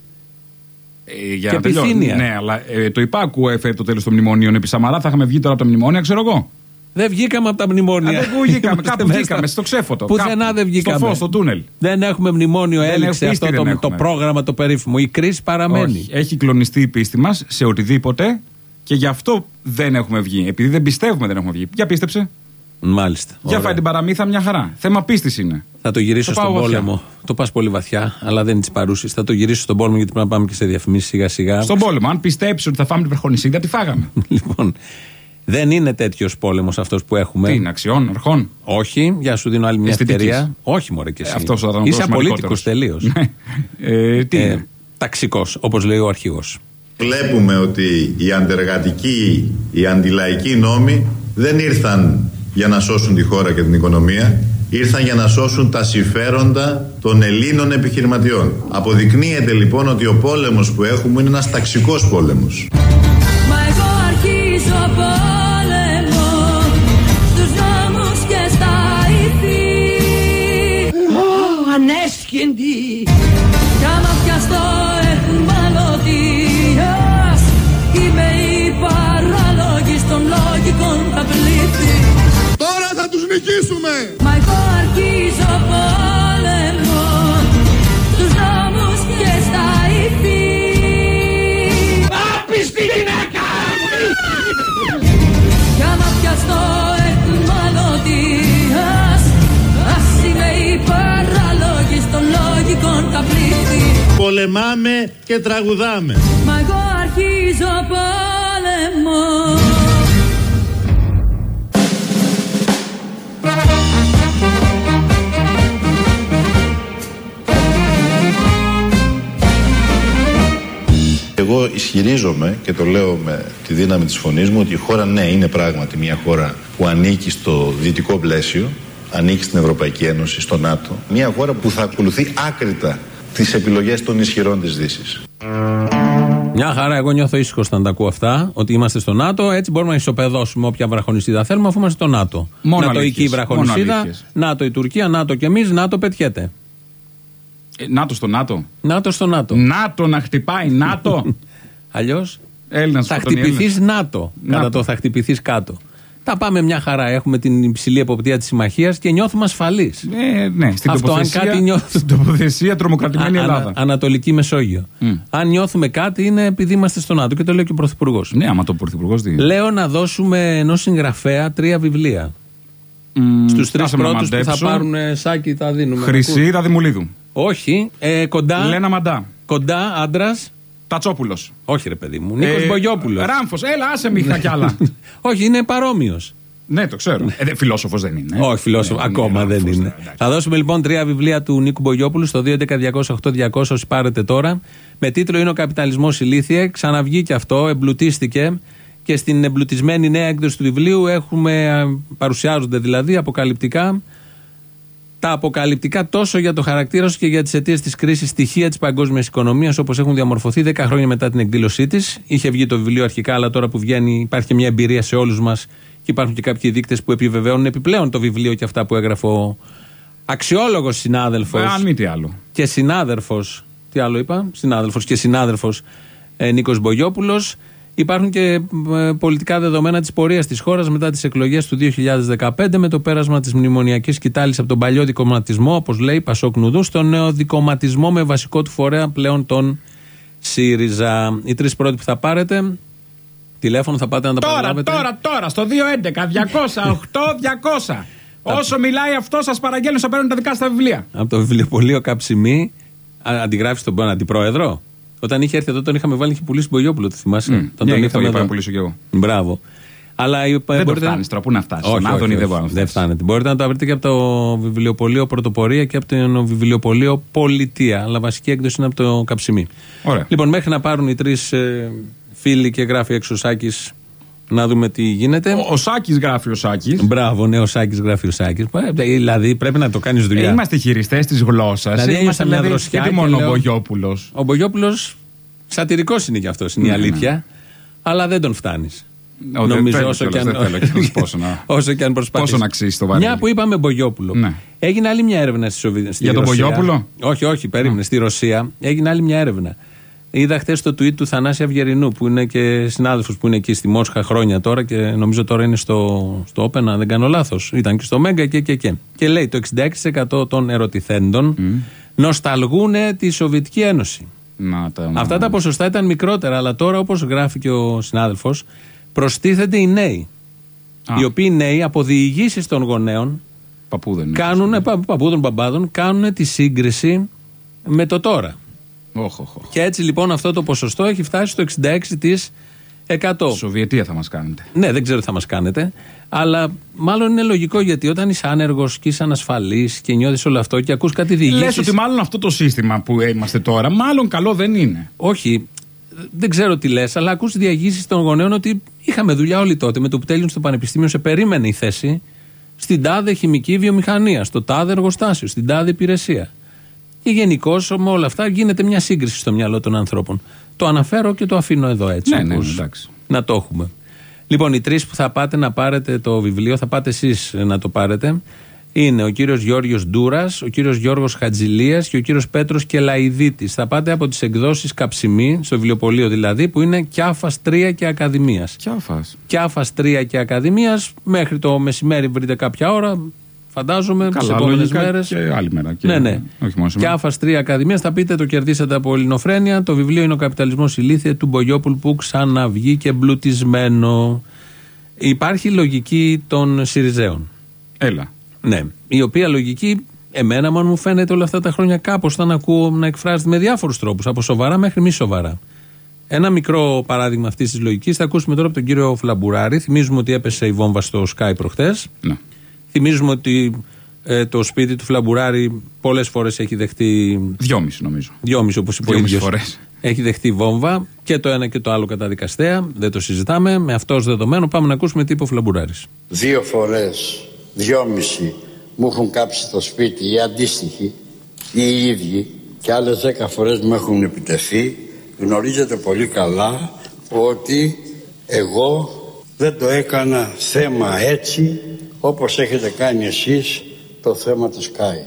Για και επιθύνεια. Ναι, αλλά το υπάκουα έφερε το τέλος των μνημονίων. Επί Σαμαρά θα είχαμε βγει τώρα από τα μνημόνια, ξέρω εγώ. Δεν βγήκαμε από τα μνημόνια. Δεν βγήκαμε, κάπου βγήκαμε, στο ξέφωτο. Πουθενά δεν βγήκαμε. Στο φως, στο τούνελ. Δεν έχουμε μνημόνιο, έληξε αυτό το πρόγραμμα το περίφημο. Η κρίση παραμένει. Όχι, έχει κλονιστεί η πίστη μας σε οτιδήποτε και γι' αυτό δεν έχουμε βγει. Επειδή δεν πιστεύουμε δεν έχουμε βγει. Για πίστεψε. Μάλιστα. Για φάει την παραμύθα μια χαρά. Θέμα πίστης είναι. Θα το γυρίσω στον πόλεμο. Το πας πολύ βαθιά, αλλά δεν είναι της παρούσης. Θα το γυρίσω στον πόλεμο γιατί πρέπει να πάμε και σε διαφημίσεις σιγά-σιγά. Στον πόλεμο. Αν πιστέψει ότι θα φάμε την Βραχονησίδα, τη φάγαμε. Λοιπόν. Δεν είναι τέτοιος πόλεμος αυτός που έχουμε. Τι είναι, αξιών, αρχών. Όχι, για σου δίνω άλλη μια ευκαιρία. Όχι, μωρέ και εσύ. Είσαι απολύτικος τελείως. Τι είναι. Ταξικός, όπως λέει ο αρχηγός. Βλέπουμε ότι οι αντεργατικοί, οι αντιλαϊκοί νόμοι δεν ήρθαν για να σώσουν τη χώρα και την οικονομία. Ήρθαν για να σώσουν τα συμφέροντα των Ελλήνων επιχειρηματιών. Αποδεικνύεται λοιπόν ότι ο πόλεμος που έχουμε είναι ένας ταξικός πόλεμος. Πόλεμο στους δρόμους και στα ηθή. Ανέσχυντη κι άμα πιαστώ εχμαλωτίας, είμαι η παράλογη των λογικών τα πλήθη. Τώρα θα τους νικήσουμε. Μα εγώ αρχίζω πόλεμο. πολεμάμε και τραγουδάμε. Μα εγώ αρχίζω πόλεμο. Εγώ ισχυρίζομαι και το λέω με τη δύναμη της φωνής μου ότι η χώρα, ναι, είναι πράγματι μια χώρα που ανήκει στο δυτικό πλαίσιο, ανήκει στην Ευρωπαϊκή Ένωση, στο ΝΑΤΟ. Μια χώρα που θα ακολουθεί άκρητα τις επιλογές των ισχυρών της Δύσης. Μια χαρά, εγώ νιώθω ήσυχος όταν τα ακούω αυτά, ότι είμαστε στο ΝΑΤΟ, έτσι μπορούμε να ισοπεδώσουμε όποια βραχονισίδα θέλουμε, αφού είμαστε στο ΝΑΤΟ. Νατοϊκή βραχονισίδα, ΝΑΤΟ η Τουρκία, ΝΑΤΟ και εμείς, ΝΑΤΟ πετιέται. ΝΑΤΟ στο ΝΑΤΟ. ΝΑΤΟ στο ΝΑΤΟ. ΝΑΤΟ να χτυπάει, ΝΑΤΟ. Αλλιώς θα χτυπηθείς ΝΑΤΟ. Κατά το θα χτυπηθείς κάτω. Τα πάμε μια χαρά. Έχουμε την υψηλή εποπτεία της συμμαχίας και νιώθουμε ασφαλείς. Ναι, στην τοποθεσία τρομοκρατημένη Ελλάδα. Ανατολική Μεσόγειο. Αν νιώθουμε κάτι είναι επειδή είμαστε στο ΝΑΤΟ και το λέει και ο Πρωθυπουργός. Ναι, άμα το Πρωθυπουργός δει. Λέω να δώσουμε ενός συγγραφέα 3 βιβλία. Στους 3 πρώτους που θα πάρουν σάκι τα δίνουμε. Χρυσή Ραδημουλίδου. Όχι, κοντά. Λένα Μαντά. Κοντά, άντρας. Τατσόπουλος. Όχι, ρε παιδί μου. Νίκος Μπογιόπουλος. Ράμφος, έλα, άσε μύχα κι άλλα. Όχι, είναι παρόμοιος. Ναι, το ξέρω. Φιλόσοφος δεν είναι. Όχι, φιλόσοφος, ακόμα δεν είναι. Θα δώσουμε λοιπόν 3 βιβλία του Νίκου Μπογιόπουλου στο 2.11.208.200 όσοι πάρετε τώρα. Με τίτλο είναι Ο Καπιταλισμός Ηλίθιε. Ξαναβγήκε αυτό, εμπλουτίστηκε. Και στην εμπλουτισμένη νέα έκδοση του βιβλίου παρουσιάζονται δηλαδή αποκαλυπτικά. Τα αποκαλυπτικά τόσο για το χαρακτήρα όσο και για τις αιτίες της κρίσης στοιχεία της παγκόσμιας οικονομίας όπως έχουν διαμορφωθεί 10 χρόνια μετά την εκδήλωσή της. Είχε βγει το βιβλίο αρχικά, αλλά τώρα που βγαίνει υπάρχει και μια εμπειρία σε όλους μας και υπάρχουν και κάποιοι δείκτες που επιβεβαιώνουν επιπλέον το βιβλίο και αυτά που έγραφε ο αξιόλογος συνάδελφος. Αν μη τι άλλο. Και συνάδελφος. Τι άλλο είπα? Συνάδελφος και συνάδελφος Νίκος Μπογιόπουλος. Υπάρχουν και πολιτικά δεδομένα της πορείας της χώρας μετά τις εκλογές του 2015 με το πέρασμα της μνημονιακής σκητάλης από τον παλιό δικομματισμό, όπως λέει Πασόκ Νουδού, στον νέο δικομματισμό με βασικό του φορέα πλέον τον ΣΥΡΙΖΑ. Οι 3 πρώτοι που θα πάρετε, τηλέφωνο θα πάτε να τα παραλάβετε. Τώρα, στο 211-208-200. Όσο μιλάει αυτό, σας παραγγέλνω, θα παίρνουν τα δικά στα βιβλία. Από το βιβλιοπωλείο Καψιμή, αντιγράφει τον αντιπρόεδρο. Όταν είχε έρθει εδώ, τον είχαμε βάλει και πουλήσει Μπογιόπουλο, το θυμάσαι. Τον είχαμε εδώ. Πουλήσω κι εγώ. Μπράβο. Αλλά δεν το φτάνει τώρα, πού να φτάσει. Στον Άδωνη δεν μπορεί να φτάσει. Δεν φτάνεται. Μπορείτε να το βρείτε και από το βιβλιοπωλείο Πρωτοπορία και από το βιβλιοπωλείο Πολιτεία. Αλλά βασική έκδοση είναι από το Καψιμί. Ωραία. Λοιπόν, μέχρι να πάρουν οι 3 φίλοι και γράφει έξω ο Σάκης, να δούμε τι γίνεται. Ο Σάκης γράφει ο Σάκης. Μπράβο, ναι, ο Σάκης γράφει ο Σάκης. Δηλαδή πρέπει να το κάνεις δουλειά. Είμαστε χειριστές της γλώσσας. Δηλαδή είμαστε μια δροσιά. Και μόνο ο Μπογιόπουλος. Ο Μπογιόπουλος σατυρικός είναι κι αυτός, είναι η αλήθεια. Αλλά δεν τον φτάνεις. Νομίζω όσο και αν προσπαθείς. Πόσο να αξίσει το βαρύ. Μια που είπαμε Μπογιόπουλο. Ναι. Έγινε άλλη μια έρευνα στη Ρωσία. Για τον Μπογιόπουλο? Όχι, περίμενε. Στη Ρωσία έγινε άλλη μια έρευνα. Είδα χτες το tweet του Θανάση Αυγερινού, που είναι και συνάδελφος που είναι εκεί στη Μόσχα χρόνια τώρα και νομίζω τώρα είναι στο Open, αν δεν κάνω λάθος. Ήταν και στο Μέγκα και. Και λέει το 66% των ερωτηθέντων νοσταλγούν τη Σοβιετική Ένωση. Αυτά τα ποσοστά ήταν μικρότερα, αλλά τώρα, όπως γράφει και ο συνάδελφος, προστίθενται οι νέοι. Οι οποίοι νέοι από διηγήσεις των γονέων παππούδων, μπαμπάδων, κάνουν τη σύγκριση με το τώρα. Και έτσι λοιπόν αυτό το ποσοστό έχει φτάσει στο 66%. Σοβιετία θα μας κάνετε. Ναι, δεν ξέρω τι θα μας κάνετε. Αλλά μάλλον είναι λογικό, γιατί όταν είσαι άνεργος και είσαι ανασφαλής και νιώθεις όλο αυτό και ακούς κάτι διηγήσεις. Λες ότι μάλλον αυτό το σύστημα που είμαστε τώρα, μάλλον καλό δεν είναι. Όχι, δεν ξέρω τι λες, αλλά ακούς διηγήσεις των γονέων ότι είχαμε δουλειά όλοι τότε. Με το που τέλειωνε στο πανεπιστήμιο, σε περίμενε η θέση στην τάδε χημική βιομηχανία, στο τάδε εργοστάσιο, στην τάδε υπηρεσία. Και γενικώς με όλα αυτά γίνεται μια σύγκριση στο μυαλό των ανθρώπων. Το αναφέρω και το αφήνω εδώ έτσι. Ναι, εντάξει. Να το έχουμε. Λοιπόν, οι 3 που θα πάτε να πάρετε το βιβλίο, θα πάτε εσείς να το πάρετε, είναι ο κύριος Γιώργος Ντούρας, ο κύριος Γιώργος Χατζηλίας και ο κύριος Πέτρος Κελαϊδίτης. Θα πάτε από τις εκδόσεις Καψιμή, στο βιβλιοπωλείο δηλαδή, που είναι Κιάφας 3 και Ακαδημίας. Κιάφας 3 και Ακαδημίας, μέχρι το μεσημέρι βρείτε κάποια ώρα. Φαντάζομαι τις επόμενες μέρες. Και άλλη μέρα. Ναι. Κιάφας 3 Ακαδημίας, θα πείτε, το κερδίσατε από Ελληνοφρένεια. Το βιβλίο είναι Ο Καπιταλισμός Ηλίθιε του Μπογιόπουλου, που ξαναβγήκε εμπλουτισμένο. Υπάρχει λογική των Συριζέων. Έλα. Ναι. Η οποία λογική Εμένα μου φαίνεται όλα αυτά τα χρόνια κάπως όταν ακούω να εκφράζεται με διάφορους τρόπους, από σοβαρά μέχρι μη σοβαρά. Ένα μικρό παράδειγμα αυτής της λογικής θα ακούσουμε τώρα από τον κύριο Φλαμπουράρη. Θυμίζουμε ότι έπεσε η βόμβα στο Sky προχτές. Ναι. Θυμίζουμε ότι το σπίτι του Φλαμπουράρη πολλές φορές έχει δεχτεί. 2,5 νομίζω. 2,5 όπως είπε ο ίδιος. Φορές. Έχει δεχτεί βόμβα και το ένα και το άλλο καταδικαστέα. Δεν το συζητάμε. Με αυτό ως δεδομένο πάμε να ακούσουμε τι είπε ο Φλαμπουράρης. 2 φορές, 2,5 μου έχουν κάψει το σπίτι οι αντίστοιχοι ή οι ίδιοι και άλλες 10 φορές μου έχουν επιτεθεί. Γνωρίζετε πολύ καλά ότι εγώ δεν το έκανα θέμα έτσι όπως έχετε κάνει εσείς το θέμα του Sky.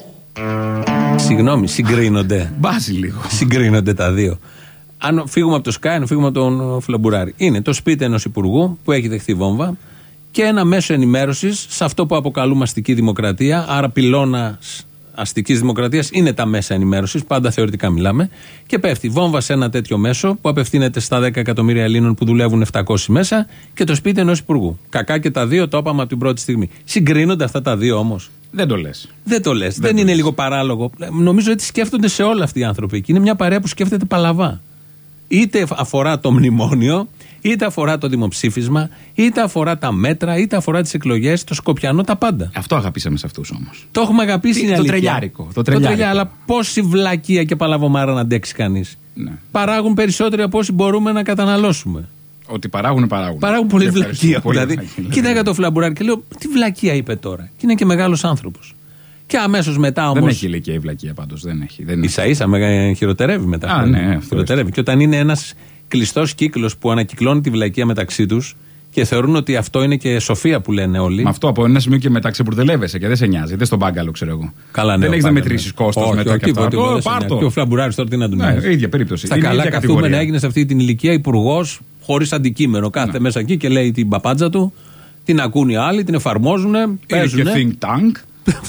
Συγγνώμη, συγκρίνονται. Μπάζει λίγο. Συγκρίνονται τα δύο. Αν φύγουμε από το Sky, αν φύγουμε από τον Φλαμπουράρη. Είναι το σπίτι ενός υπουργού που έχει δεχθεί βόμβα και ένα μέσο ενημέρωσης σε αυτό που αποκαλούμε αστική δημοκρατία. Άρα πυλώνας αστικής δημοκρατίας είναι τα μέσα ενημέρωσης, πάντα θεωρητικά μιλάμε. Και πέφτει βόμβα σε ένα τέτοιο μέσο που απευθύνεται στα 10 εκατομμύρια Ελλήνων που δουλεύουν 700 μέσα και το σπίτι ενός υπουργού. Κακά και τα δύο, το είπαμε από την πρώτη στιγμή. Συγκρίνονται αυτά τα δύο όμως. Δεν το λες. Δεν το λες. Δεν είναι λίγο παράλογο. Νομίζω ότι σκέφτονται σε όλα αυτοί οι άνθρωποι. Και είναι μια παρέα που σκέφτεται παλαβά. Είτε αφορά το μνημόνιο, είτε αφορά το δημοψήφισμα, είτε αφορά τα μέτρα, είτε αφορά τις εκλογές, το Σκοπιανό, τα πάντα. Αυτό αγαπήσαμε σε αυτούς όμως. Το έχουμε αγαπήσει, το τρελιάρικο. Το τρελιάρικο. Αλλά πόση βλακεία και παλαβομάρα να αντέξει κανείς. Ναι. Παράγουν περισσότεροι από όσοι μπορούμε να καταναλώσουμε. Ότι παράγουν. Παράγουν πολύ βλακεία. Δηλαδή, κοίταγα το Φλαμπουράρη και λέω, τι βλακεία είπε τώρα. Και είναι και μεγάλος άνθρωπος. Και αμέσως μετά όμως. Δεν έχει ηλικία η βλακεία πάντως. Ίσα-ίσα χειροτερεύει μετά. Ναι, χειροτερεύει. Και όταν είναι ένας κλειστός κύκλος που ανακυκλώνει τη βλακεία μεταξύ τους και θεωρούν ότι αυτό είναι και σοφία που λένε όλοι. Με αυτό από ένα σημείο και μετά ξεπουρτελεύεσαι και δεν σε νοιάζει. Δεν στον μπάγκαλο, ξέρω εγώ. Καλά, δεν έχεις να μετρήσεις κόστος μετά και αυτά. Και ο Φλαμπουράρης τώρα τι να του νοιάζει. Ίδια περίπτωση. Στα καλά καθούμενα έγινε σε αυτή την ηλικία υπουργός χωρίς αντικείμενο. Κάθεται μέσα εκεί και λέει την παπάντζα του, την ακούν οι άλλοι, την εφαρμόζουν. Παίζουν. Είναι και think tank.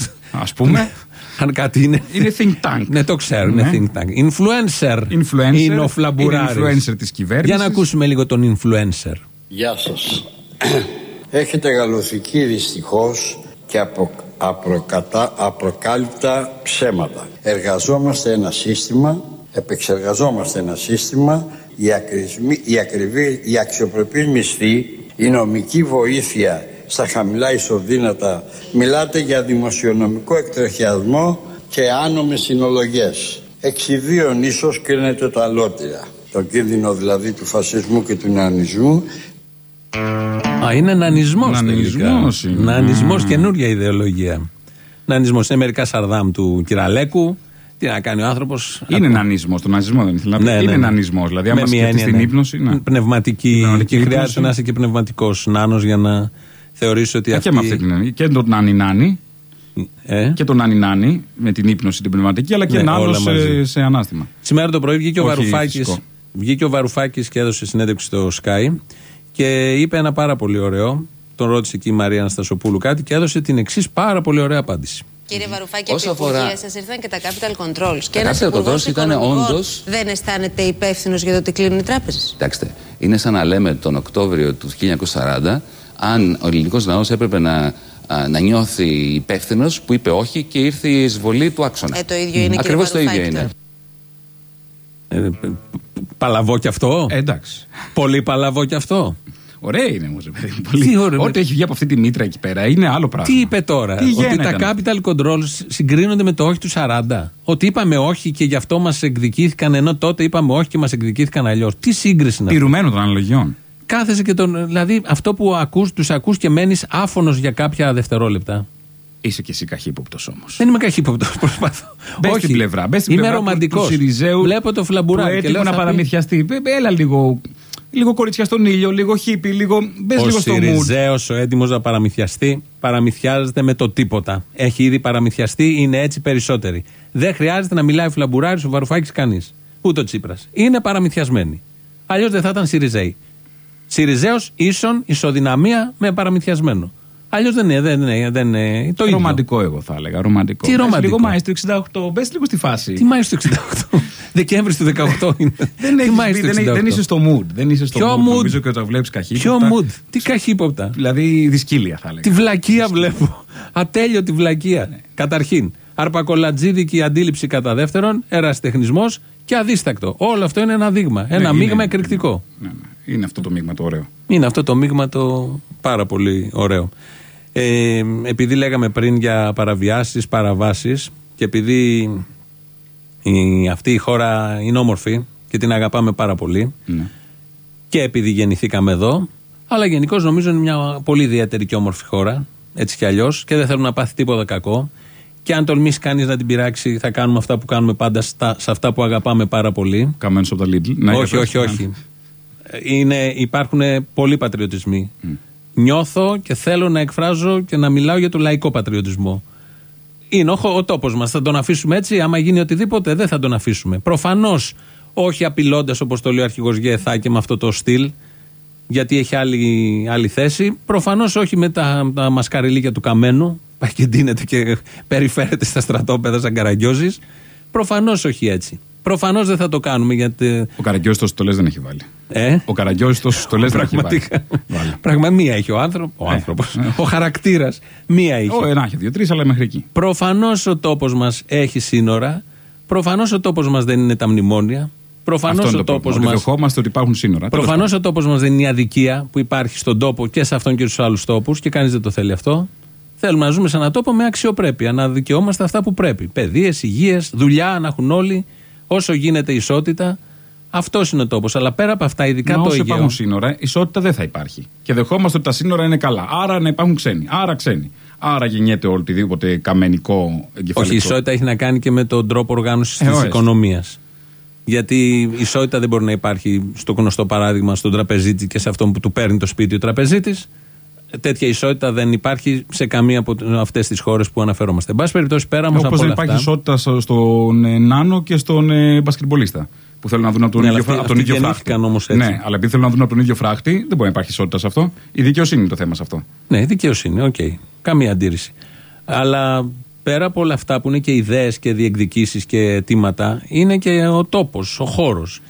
Ας πούμε. Αν κάτι είναι. Είναι think tank. Ναι, το ξέρω, είναι think tank. Influencer. Είναι ο Φλαμπουράρης. Είναι influencer της κυβέρνησης. Για να ακούσουμε λίγο τον influencer. Γεια σας. Έχετε γαλοθική δυστυχώς και απροκάλυπτα ψέματα. Εργαζόμαστε ένα σύστημα, επεξεργαζόμαστε ένα σύστημα, η αξιοπρεπή μισθή, η νομική βοήθεια στα χαμηλά ισοδύνατα. Μιλάτε για δημοσιονομικό εκτροχιασμό και άνομες συνολογές. Εξιδίων ίσως κρίνεται τα αλότια. Το κίνδυνο δηλαδή του φασισμού και του νανισμού. Είναι νανισμός τελικά. Νανισμός, καινούρια ιδεολογία. Νανισμός, είναι μερικά Σαρδάμ του Κυραλέκου. Τι να κάνει ο άνθρωπος. Είναι νανισμός, το νανισμό δεν ήθελα να πει. Είναι νανισμός, δηλαδή άμα σκέφτεις την ύπνοση. Πνευματική και χρειάζεται να είσαι και πνευματικός νάνος για να θεωρήσεις ότι αυτή. Και με αυτή την έννοια. Και τον νάνι-νάνι. Και τον νάνι-νάνι με την ύπνοση την πνευματική, αλλά και νάνος σε ανάστημα. Σήμερα το πρωί βγήκε ο Βαρουφάκης και έδωσε συνέντευξη στο Sky και είπε ένα πάρα πολύ ωραίο. Τον ρώτησε εκεί η Μαρία Αναστασοπούλου κάτι και έδωσε την εξής πάρα πολύ ωραία απάντηση. Κύριε Βαρουφάκη, από την Υπουργεία σας ήρθαν και τα capital controls. Και ένας υπουργός οικονομικός δεν αισθάνεται υπεύθυνος για το ότι κλείνουν οι τράπεζες. Κοιτάξτε, είναι σαν να λέμε τον Οκτώβριο του 1940, αν ο ελληνικός λαός έπρεπε να νιώθει υπεύθυνος που είπε όχι και ήρθε η εισβολή του άξονα. Το ίδιο είναι. Ακριβώς το ίδιο είναι. Παλαβό κι αυτό. Εντάξει. Πολύ παλαβό κι αυτό. Ωραία είναι όμως, παιδί. Ό,τι έχει βγει από αυτή τη μήτρα εκεί πέρα είναι άλλο πράγμα. Τι είπε τώρα, ότι τα capital controls συγκρίνονται με το όχι του 40. Ότι είπαμε όχι και γι' αυτό μας εκδικήθηκαν, ενώ τότε είπαμε όχι και μας εκδικήθηκαν αλλιώς. Τι σύγκριση είναι αυτή. Πυρουμένο των αναλογιών. Κάθεσαι και δηλαδή αυτό που τους ακούς και μένεις άφωνος για κάποια δευτερόλεπτα. Είσαι και εσύ καχύποπτος όμως. Δεν είμαι καχύποπτος, προσπαθώ. Μπες στην πλευρά. Είμαι ρομαντικός. Βλέπω το Φλαμπουράρη και λέω να παραμυθιαστεί. Έλα λίγο κοριτσιά στον ήλιο, λίγο χίπι, μπες λίγο στο mood. Ο Συριζέος, ο έτοιμος να παραμυθιαστεί, παραμυθιάζεται με το τίποτα. Έχει ήδη παραμυθιαστεί, είναι έτσι περισσότεροι. Δεν χρειάζεται να μιλάει ο Φλαμπουράρης, ο Βαρουφάκης, κανείς. Ούτε ο Τσίπρας. Είναι παραμυθιασμένοι. Αλλιώς δεν θα ήταν Συριζέοι. Συριζέος ίσον ισοδυναμία με παραμυθιασμένο. Αλλιώς δεν είναι. Το ρομαντικό, εγώ θα έλεγα. Ρομαντικό. Τι ρομαντικό. Λίγο Μάης του 68. Μπες λίγο στη φάση. Τι Μάης του 68. Δεκέμβρης του 18 είναι. Δεν είσαι στο mood. Ποιο mood. Νομίζω και όταν βλέπεις καχύποπτα. Ποιο mood. Τι καχύποπτα. Δηλαδή δυσκύλια θα έλεγα. Τη βλακεία βλέπω. Ατέλειωτη βλακεία. Καταρχήν. Αρπακολατζίδικη αντίληψη κατά δεύτερον, ερασιτεχνισμός και αδίστακτο. Όλο αυτό είναι ένα δείγμα. Ένα μείγμα εκρηκτικό. Ναι. Είναι αυτό το μείγμα το ωραίο. Είναι αυτό το μείγμα το πάρα πολύ ωραίο. Επειδή λέγαμε πριν για παραβιάσεις, παραβάσεις και επειδή αυτή η χώρα είναι όμορφη και την αγαπάμε πάρα πολύ και επειδή γεννηθήκαμε εδώ, αλλά γενικώς νομίζω είναι μια πολύ ιδιαίτερη και όμορφη χώρα, έτσι κι αλλιώς, και δεν θέλουν να πάθει τίποτα κακό. Και αν τολμήσει κανείς να την πειράξει, θα κάνουμε αυτά που κάνουμε πάντα σε αυτά που αγαπάμε πάρα πολύ. Καμένος από τα Lidl. Όχι. Υπάρχουν πολλοί πατριωτισμοί. Νιώθω και θέλω να εκφράζω και να μιλάω για το λαϊκό πατριωτισμό. Είναι ο τόπος μας. Θα τον αφήσουμε έτσι? Άμα γίνει οτιδήποτε, δεν θα τον αφήσουμε. Προφανώς όχι απειλώντας, όπως το λέει ο αρχηγός ΓΕΘΑ και με αυτό το στυλ, γιατί έχει άλλη θέση. Προφανώς όχι με τα μασκαριλίκια του Καμένου. Πάει και ντύνεται και περιφέρεται στα στρατόπεδα σαν Καραγκιόζης. Προφανώς όχι έτσι. Προφανώς δεν θα το κάνουμε γιατί. Ο Καραγκιόζης τόσες στολές δεν έχει βάλει. Ο Καραγκιόζης τόσες στολές δεν έχει βάλει. Πραγματικά μία έχει ο άνθρωπος. Ο χαρακτήρας μία έχει. Να έχει 2-3, αλλά μέχρι εκεί. Προφανώς ο τόπος μας έχει σύνορα. Προφανώς ο τόπος μας δεν είναι τα μνημόνια. Προφανώς ο τόπος μας. Δεχόμαστε ότι υπάρχουν σύνορα. Προφανώς ο τόπος μας δεν είναι η αδικία που υπάρχει στον τόπο και σε αυτόν και στους άλλους τόπους και κανείς δεν το θέλει αυτό. Θέλουμε να ζούμε σε έναν τόπο με αξιοπρέπεια, να δικαιόμαστε αυτά που πρέπει. Παιδείες, υγείες, δουλειά, να έχουν όλοι, όσο γίνεται ισότητα. Αυτός είναι ο τόπος. Αλλά πέρα από αυτά, ειδικά το Αιγαίο. Όσο υπάρχουν σύνορα, ισότητα δεν θα υπάρχει. Και δεχόμαστε ότι τα σύνορα είναι καλά. Άρα να υπάρχουν ξένοι. Άρα γεννιέται οτιδήποτε καμενικό εγκεφαλικό. Όχι, η ισότητα έχει να κάνει και με τον τρόπο οργάνωσης της οικονομίας. Γιατί η ισότητα δεν μπορεί να υπάρχει στο γνωστό παράδειγμα στον τραπεζίτη και σε αυτόν που του παίρνει το σπίτι ο τραπεζίτης. Τέτοια ισότητα δεν υπάρχει σε καμία από αυτές τις χώρες που αναφερόμαστε. Εν πάση περιπτώσει, πέρα όμως από όλα αυτά. Όπως δεν υπάρχει ισότητα στον Νάνο και στον μπασκετμπολίστα. Που θέλουν να δουν από τον ίδιο φράχτη. Ναι, αλλά επειδή θέλουν να δουν από τον ίδιο φράχτη, δεν μπορεί να υπάρχει ισότητα σε αυτό. Η δικαιοσύνη είναι το θέμα σε αυτό. Ναι, η δικαιοσύνη, οκ. Καμία αντίρρηση. Αλλά πέρα από όλα αυτά που είναι και ιδέες και διεκδικήσεις και αιτήματα, είναι και ο τόπος, ο χώρος.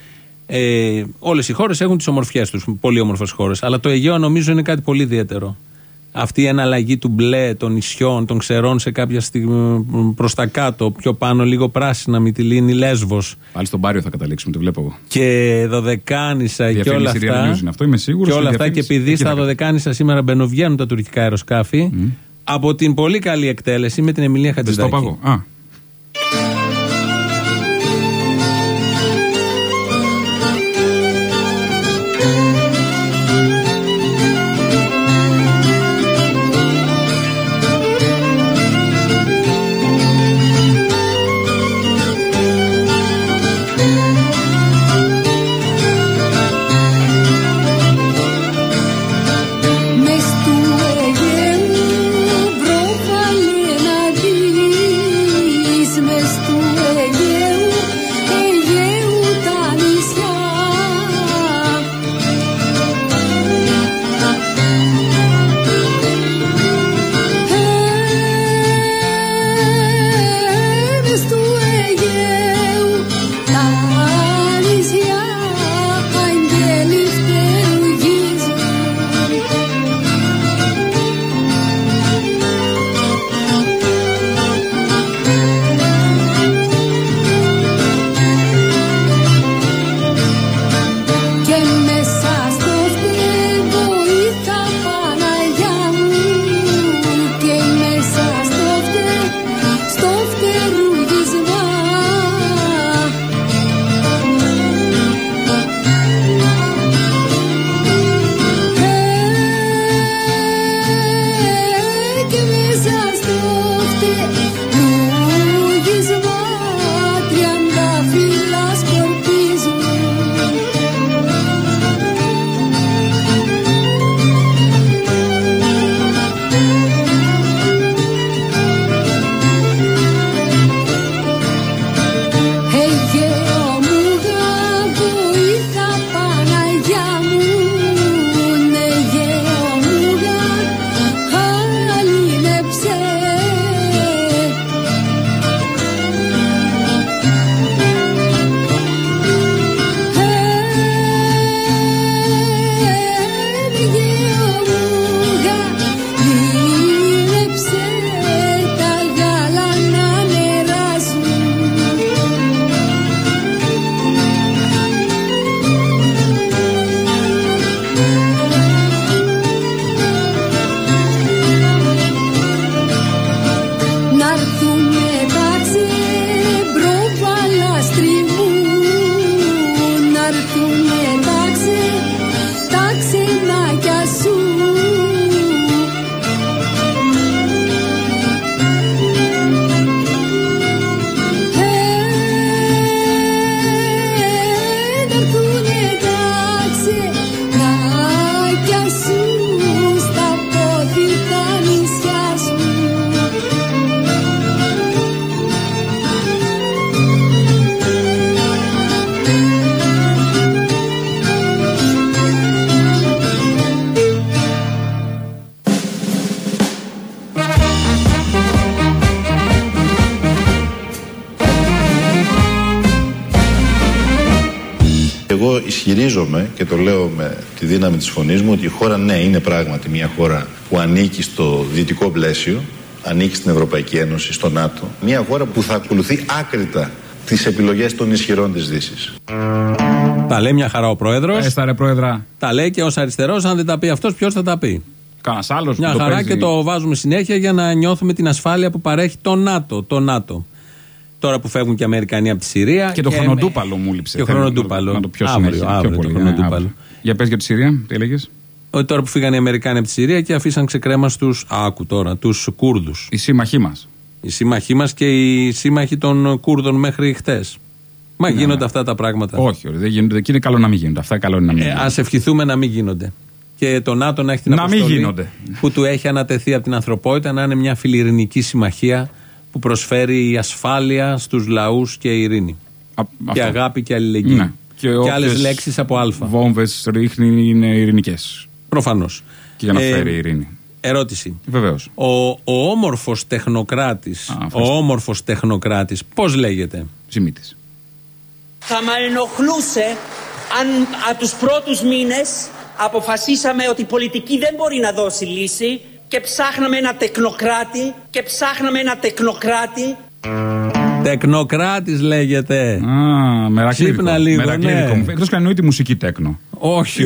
Όλες οι χώρες έχουν τις ομορφιές τους, πολύ όμορφες χώρες. Αλλά το Αιγαίο νομίζω είναι κάτι πολύ ιδιαίτερο. Αυτή η εναλλαγή του μπλε, των νησιών, των ξερών σε κάποια στιγμή προς τα κάτω, πιο πάνω λίγο πράσινα, Μυτιλήνη, Λέσβος. Πάλι στον Πάριο θα καταλήξουμε, το βλέπω εγώ. Και Δωδεκάνησα και όλα αυτά. Αυτό, είμαι σίγουρος, και όλα αυτά, και επειδή στα Δωδεκάνησα σήμερα μπαινοβγαίνουν τα τουρκικά αεροσκάφη, από την πολύ καλή εκτέλεση με την Εμιλία Χατζηδάκη. ισχυρίζομαι και το λέω με τη δύναμη της φωνής μου ότι η χώρα, ναι, είναι πράγματι μια χώρα που ανήκει στο δυτικό πλαίσιο, ανήκει στην Ευρωπαϊκή Ένωση, στο ΝΑΤΟ. Μια χώρα που θα ακολουθεί άκριτα τις επιλογές των ισχυρών της Δύσης. Τα λέει μια χαρά ο πρόεδρος. Έσταρε πρόεδρα. Τα λέει και ως αριστερός, αν δεν τα πει αυτός, ποιος θα τα πει. Κανένας άλλος. Μια χαρά παίζει. Και το βάζουμε συνέχεια για να νιώθουμε την ασφάλεια που παρέχει το ΝΑΤΟ. Τώρα που φεύγουν και οι Αμερικανοί από τη Συρία. Και το χρονοτούπαλο μου λείψε. Και το χρονοτούπαλο. Να το πιο συνέχεια. Πιο πολύ. Για πες για τη Συρία, τι έλεγες? Ότι τώρα που φύγανε οι Αμερικάνοι από τη Συρία και αφήσαν ξεκρέμα τους Κούρδους. Οι σύμμαχοί μας. Οι σύμμαχοί μας και οι σύμμαχοι των Κούρδων μέχρι χτες. Μα γίνονται αυτά τα πράγματα. Όχι, δεν γίνονται. Και είναι καλό να μην γίνονται. Αυτά καλό είναι να μην γίνονται. Ας ευχηθούμε να μην γίνονται. Και το ΝΑΤΟ να έχει την αποστολή που του έχει ανατεθεί από την ανθρωπότητα να είναι μια φιλιρηνική συμμαχία που προσφέρει ασφάλεια στους λαούς και ειρήνη. Και αγάπη και αλληλεγγύη. Ναι. Και άλλες λέξεις από αλφα. Βόμβες ρίχνει είναι ειρηνικές. Προφανώς. Και για να φέρει ειρήνη. Ερώτηση. Βεβαίως. Ο όμορφος τεχνοκράτης, πώς λέγεται? Ζημίτης. Θα με ενοχλούσε αν από τους πρώτους μήνες αποφασίσαμε ότι η πολιτική δεν μπορεί να δώσει λύση και ψάχναμε ένα τεχνοκράτη. Τεχνοκράτης λέγεται. Ξύπνα λίγο. Ναι. Εκτός και εννοεί τη μουσική τέκνο. Όχι.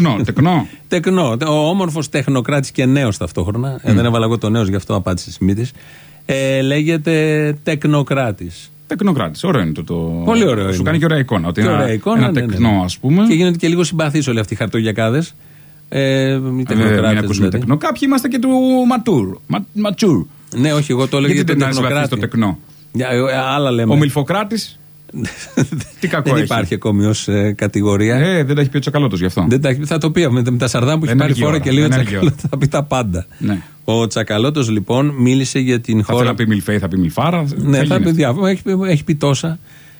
Τεκνό. Ο όμορφος τεχνοκράτης και νέος ταυτόχρονα. Δεν έβαλα εγώ το νέος, γι' αυτό απάντησε Σιμίτης. Λέγεται τεχνοκράτης. Τεχνοκράτης, ωραίο είναι το. Πολύ ωραίο είναι. Σου κάνει και ωραία εικόνα. Ότι ένα τεκνό, ας πούμε. Και γίνονται και λίγο συμπαθείς όλοι αυτοί οι χαρτογιακάδες. Οι τεχνοκράτες. Δηλαδή. Κάποιοι είμαστε και του ματσούρ. Ναι, όχι, εγώ το έλεγα για τον τεχνοκράτη. Άλλα λέμε. Ο Μιλφοκράτης. Τι κακό δεν υπάρχει ακόμη ως κατηγορία. Δεν τα έχει πει ο Τσακαλώτος γι' αυτό. Θα το πει με τα Σαρδάμ που έχει πάρει φορά και λέει ο Τσακαλώτος θα πει τα πάντα. Ναι. Ο Τσακαλώτος λοιπόν μίλησε για την χώρα. Θα πει Μιλφέη, θα πει Μιλφάρα. Ναι, θα πει διάφορα. Έχει πει τόσα.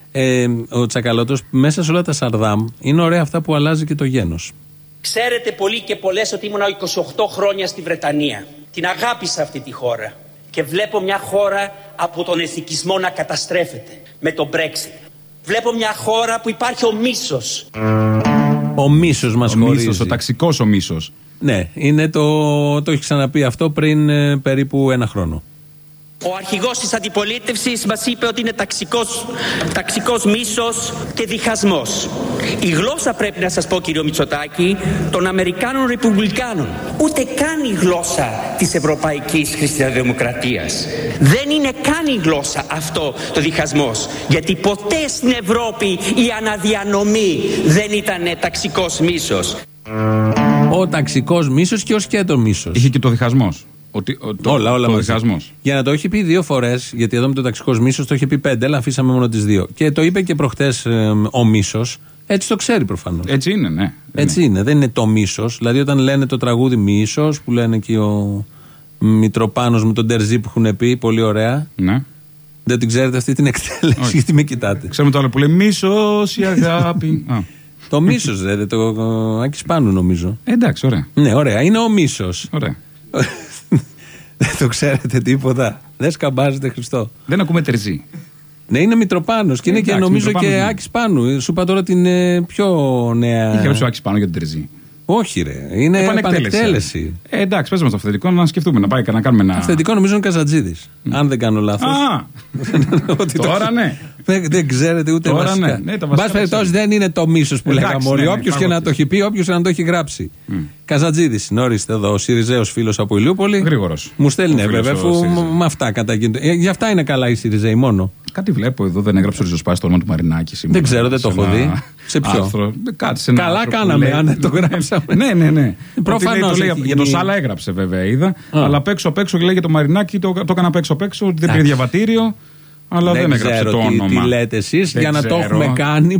Ο Τσακαλώτος μέσα σε όλα τα Σαρδάμ είναι ωραία αυτά που αλλάζει και το γένος. Ξέρετε πολλοί και πολλές ότι ήμουνα 28 χρόνια στη Βρετανία. Την αγάπησα αυτή τη χώρα. Και βλέπω μια χώρα από τον εθνικισμό να καταστρέφεται με το Brexit. Βλέπω μια χώρα που υπάρχει ο μίσος. Ο μίσος μας χωρίζει. Ο ταξικός ο μίσος. Ναι, είναι το έχει ξαναπεί αυτό πριν περίπου ένα χρόνο. Ο αρχηγός της αντιπολίτευσης μας είπε ότι είναι ταξικός μίσος και διχασμός. Η γλώσσα, πρέπει να σας πω κύριο Μητσοτάκη, των Αμερικάνων Ρεπουμπλικάνων. Ούτε καν η γλώσσα της Ευρωπαϊκής Χριστιανοδημοκρατίας. Δεν είναι καν η γλώσσα αυτό το διχασμός. Γιατί ποτέ στην Ευρώπη η αναδιανομή δεν ήταν ταξικός μίσος. Ο ταξικός μίσος και ο σκέτο μίσος. Είχε και το διχασμός. Όλα το διχασμός. Για να το έχει πει 2 φορές, γιατί εδώ με το ταξικός μίσος το είχε πει 5, αλλά αφήσαμε μόνο τις 2. Και το είπε και προχτές ο μίσος. Έτσι το ξέρει προφανώς. Έτσι είναι, ναι. Έτσι είναι, δεν είναι το μίσος. Δηλαδή όταν λένε το τραγούδι Μίσος, που λένε και ο Μητροπάνος με τον Τερζή που έχουν πει, πολύ ωραία. Ναι. Δεν την ξέρετε αυτή την εκτέλεση, γιατί με κοιτάτε. Ξέρουμε το άλλο που λέει Μίσος η αγάπη. Το μίσος, δεν το Άκης Πάνου νομίζω. Εντάξει, ωραία. Ναι, ωραία, είναι ο μίσος. Ωραία. Δεν το ξέρετε τίποτα. Δεν σκαμπάζετε Χριστό. Δεν ακούμε Τερζή. Ναι, είναι Μητροπάνος και είναι και νομίζω και Άκης Πάνου. Σου είπα τώρα την πιο νέα. Είχε γράψει ο Άκης Πάνου για την Τερζή. Όχι, ρε. Είναι επανεκτέλεση. Εντάξει, πες μας το αυθεντικό να σκεφτούμε, να πάει να κάνουμε ένα. Αυθεντικό νομίζω είναι Καζατζίδης. Αν δεν κάνω λάθος. Τώρα ναι. Δεν ξέρετε ούτε τώρα βασικά. Ναι, μπας περιπτώσει δεν είναι το μίσος που λέγαμε όλοι. Όποιος και να το έχει πει, όποιος να το έχει γράψει. Καζατζίδης, ορίστε εδώ, ο Σιριζέος φίλος από Ηλιούπολη. Γρήγορος. Μου στέλνει βέβαια, αφού με αυτά καταγίνονται. Γι' αυτά είναι καλά οι Σιριζέοι μόνο. Κάτι βλέπω εδώ, δεν έγραψε ο Ριζοσπάς το όνομα του Μαρινάκη σήμερα. Δεν ξέρω, δεν το έχω δει. Σε ποιο. Καλά κάναμε, αν δεν το γράψαμε. Ναι. Προφανώς. Για το Σάλα έγραψε βέβαια, είδα. Αλλά απ' έξω λέει για το Μαρινάκη, το έκανα απ' έξω, ότι δεν πήρε διαβατήριο. Αλλά δεν έγραψε το όνομα. Τι λέτε εσείς για να το έχουμε κάνει.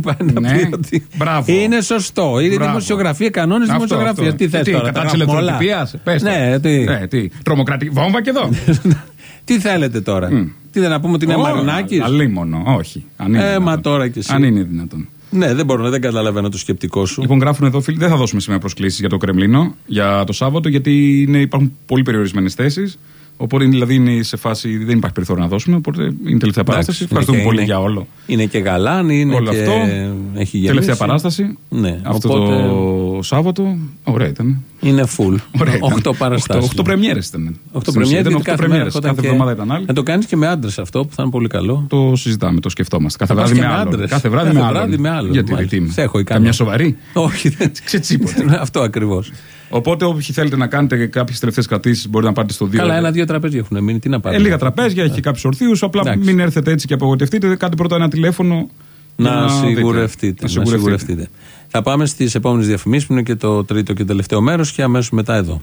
Είναι σωστό. Είναι δημοσιογραφία, κανόνες δημοσιογραφίας. Τι θες τώρα. Κατά της ελευθεροτυπίας. Τι. Τρομοκρατική βόμβα και εδώ. Τι θέλετε τώρα. Τι δεν να πούμε ότι είναι Μαρινάκης. Αλίμονο, όχι. Μα τώρα κι εσύ. Αν είναι δυνατόν. Ναι, δεν καταλαβαίνω το σκεπτικό σου. Λοιπόν, γράφουν εδώ φίλοι, δεν θα δώσουμε σήμερα προσκλήσεις για το Κρεμλίνο για το Σάββατο, γιατί υπάρχουν πολύ περιορισμένες θέσεις. Οπότε δηλαδή είναι σε φάση, δεν υπάρχει περιθώριο να δώσουμε. Οπότε είναι τελευταία παράσταση. Ευχαριστούμε πολύ για όλο. Είναι και γαλάνι, είναι όλο και αυτό. Έχει γεμίσει. Τελευταία παράσταση. Ναι, αυτό οπότε... το Σάββατο. Ωραία ήταν. Είναι full. 8 παραστάσεις. 8 πρεμιέρες ήταν. 8 πρεμιέρες. Κάθε εβδομάδα ήταν άλλη. Να το κάνεις και με άντρες αυτό που θα είναι πολύ καλό. Το συζητάμε, το σκεφτόμαστε. Κάθε βράδυ με άλλον. Κάθε βράδυ με άλλον. Γιατί καμιά σοβαρή. Όχι, ξετσίποτε. Αυτό ακριβώς. Οπότε, όποιοι θέλετε να κάνετε κάποιες τελευταίες κρατήσεις, μπορείτε να πάτε στο 2. Καλά, 1-2 τραπέζια έχουν μείνει. Τι να πάρετε. Λίγα τραπέζια, έχει κάποιους ορθίους. Απλά μην έρθετε έτσι και απογοητευτείτε. Κάντε πρώτα ένα τηλέφωνο. Να σιγουρευτείτε. Θα πάμε στις επόμενες διαφημίσεις που είναι και το τρίτο και τελευταίο μέρος και αμέσως μετά εδώ.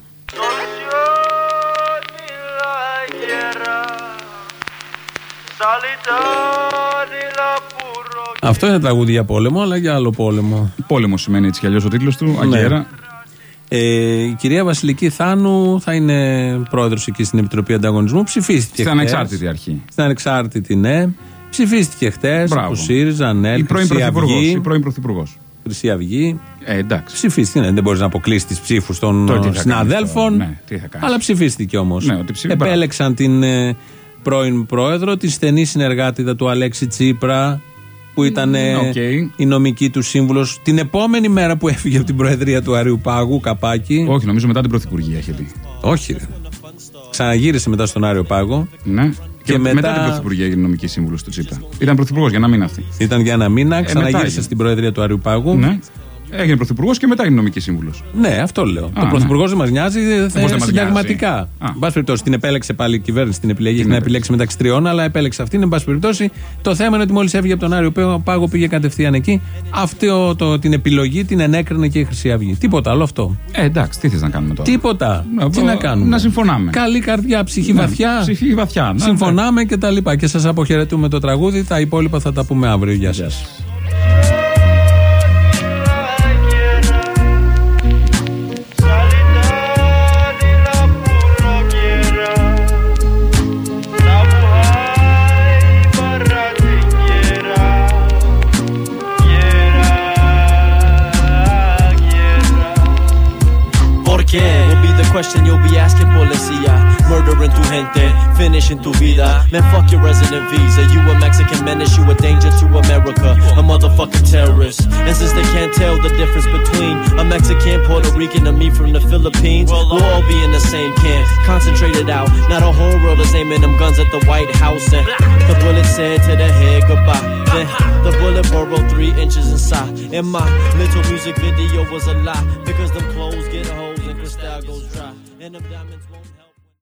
Αυτό είναι τραγούδι για πόλεμο, αλλά για άλλο πόλεμο. Πόλεμο σημαίνει έτσι κι αλλιώς ο τίτλος του, Αγέρα. Η κυρία Βασιλική Θάνου θα είναι πρόεδρος εκεί στην Επιτροπή Ανταγωνισμού. Ψηφίστηκε. Στην ανεξάρτητη αρχή. Στην ανεξάρτητη, ναι. Ψηφίστηκε χτες από ΣΥΡΙΖΑ, ΑΝΕΛ, η πρώην Πρωθυπουργός. Χρυσή Αυγή. Εντάξει. Ψηφίστηκε. Ναι, δεν μπορείς να αποκλείσεις τις ψήφους των συναδέλφων. Ναι, αλλά ψηφίστηκε όμως. Ναι, επέλεξαν την πρώην πρόεδρο, τη στενή συνεργάτητα του Αλέξη Τσίπρα, που ήταν η νομική του σύμβουλος την επόμενη μέρα που έφυγε από την Προεδρία του Αριού Πάγου, Καπάκη. Όχι, νομίζω μετά την Πρωθυπουργία είχε πει. Όχι, ρε. Ξαναγύρισε μετά στον Άριο Πάγο. Ναι. Και μετά την Πρωθυπουργία έγινε νομική σύμβουλος του Τσίπρα. Ήταν Πρωθυπουργός για ένα μήνα αυτή. Ήταν για ένα μήνα, ξαναγύρισε στην Προεδρία του Αριού Πάγου. Ναι. Έγινε πρωθυπουργός και μετά έγινε νομική σύμβουλος. Ναι, αυτό λέω. Το πρωθυπουργός δεν μας νοιάζει συνταγματικά. Εν πάση περιπτώσει, την επέλεξε πάλι η κυβέρνηση την επιλέγει. Έχει να επιλέξει μεταξύ τριών, αλλά επέλεξε αυτήν. Εν πάση περιπτώσει, το θέμα είναι ότι μόλις έφυγε από τον Άριο Πάγο πήγε κατευθείαν εκεί. Αυτή την επιλογή την ενέκρινε και η Χρυσή Αυγή. Τίποτα άλλο αυτό. Εντάξει, τι θες να κάνουμε τώρα. Τίποτα. Τι να κάνουμε. Να συμφωνάμε. Καλή καρδιά, ψυχή βαθιά. Ψυχή βαθιά. Συμφωνάμε κτλ. Και σας αποχαιρετούμε το τραγούδι. Τα υπόλοιπα θα τα πούμε αύριο. Γεια σας. Will be the question you'll be asking, policía. Murdering tu gente, finishing tu vida. Man, fuck your resident visa. You a Mexican menace, you a danger to America. A motherfucking terrorist. And since they can't tell the difference between a Mexican, Puerto Rican, and me from the Philippines, we'll all be in the same camp, concentrated out. Now the whole world is aiming them guns at the White House, and the bullet said to the head goodbye. Then the bullet burrowed 3 inches inside. And my little music video was a lie, because them clothes get holes and crystal goes dry, and them diamonds won't